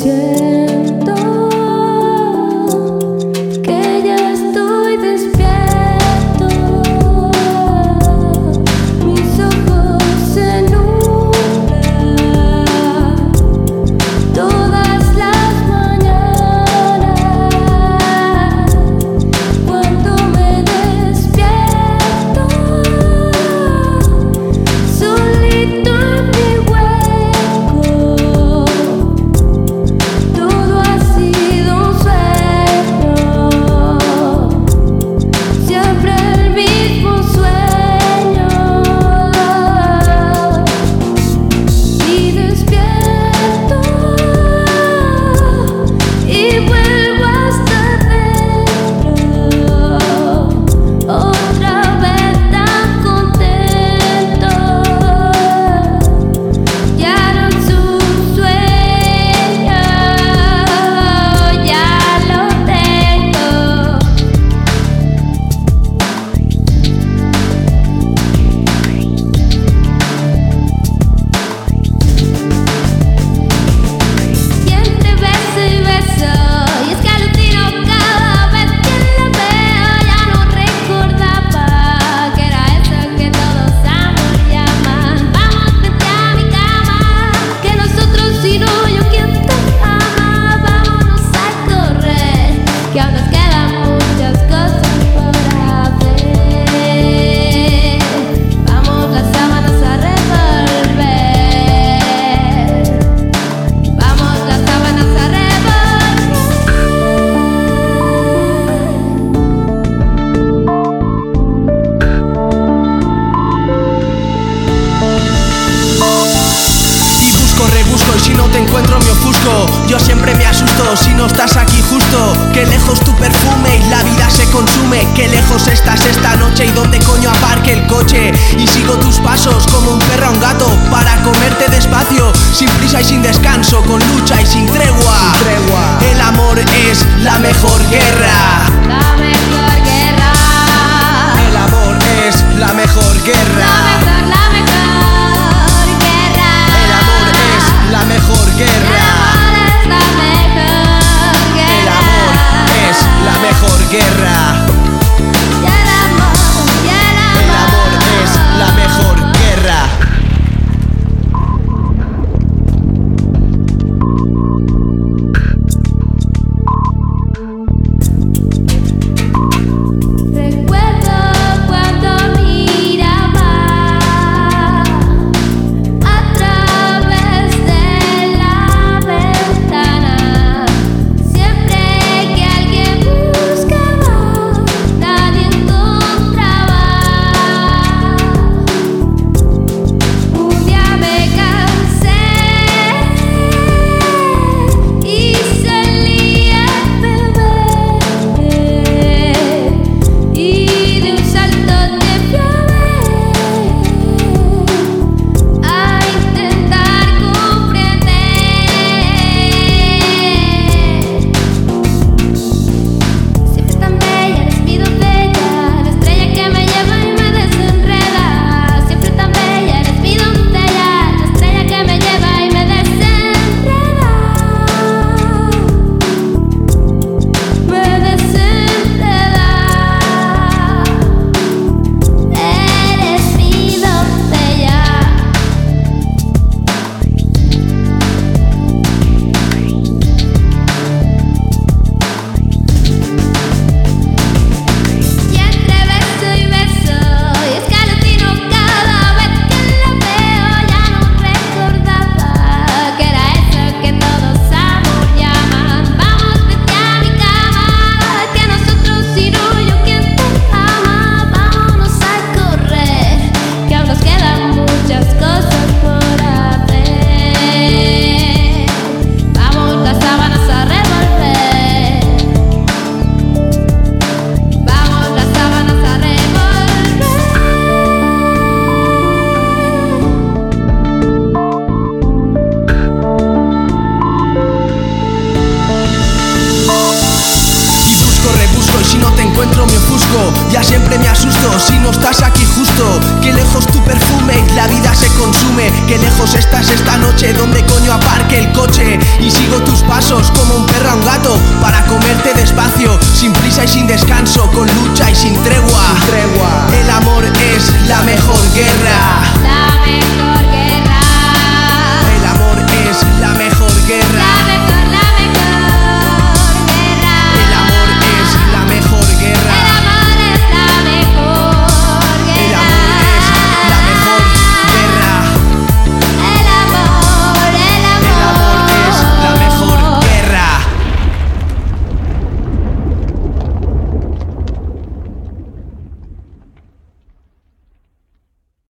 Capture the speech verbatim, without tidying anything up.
siento que ya estoy despierto. Mis ojos se nublan todas las mañanas cuando me despierto solito en mi hueco. Todo ha sido un sueño, siempre el mismo sueño. Y despierto y vuelvo a estar dentro, otra vez tan contento. Ya no es un sueño, ya lo tengo. Y entre beso y beso, y es que alucino cada vez que la veo. Ya no recordaba que era eso que todos amor llaman. Vamos frente a mi cama, que nosotros y no yo quien te ama. Vámonos a correr, que aún nos quedan muchas cosas por hacer. Vamos las sábanas a revolver. Vamos las sábanas a revolver. Y busco, rebusco y si no te encuentro me ofusco. Yo siempre me asusto si no estás aquí justo. Que lejos tu perfume y la vida se consume. Que lejos estás esta noche y dónde coño aparque el coche. Y sigo tus pasos como un perro a un gato para comerte despacio, sin prisa y sin descanso, con lucha y sin tregua. El amor es la mejor guerra. La mejor guerra. El amor es la mejor La guerra. mejor, la mejor guerra. El amor es la mejor El guerra. amor es la mejor guerra. El amor es la mejor guerra. Y el amor, y el El amor es la mejor guerra. Recuerdo cuando miraba a través de la ventana. Siempre que alguien buscaba, nadie encontraba. Un día me cansé y salí a beber. Y de un salto te fui a ver, a intentar comprender. Siempre tan bella, eres mi doncella, la estrella que me lleva y me desenreda. Siempre tan bella, eres mi doncella, la estrella que me lleva y me desenreda. Me desenreda. Eres mi doncella. Y entre beso y beso, y es que alucino cada vez que la veo. Ya no recordaba que era eso que todos amor llaman. Vamos frente a mi cama, que nosotros y no yo quien te ama. Vámonos a correr, que aún nos quedan muchas cosas por hacer. Vamos las sábanas a revolver. Vamos las sábanas a revolver. Y busco, rebusco y si no te encuentro me ofusco. Ya siempre me asusto si no estás aquí justo. Que lejos tu perfume y la vida se consume. Que lejos estás esta noche, donde coño aparque el coche. Y sigo tus pasos como un perro a un gato, para comerte despacio, sin prisa y sin descanso, con lucha y sin tregua. Sin tregua. El amor es la mejor guerra. La mejor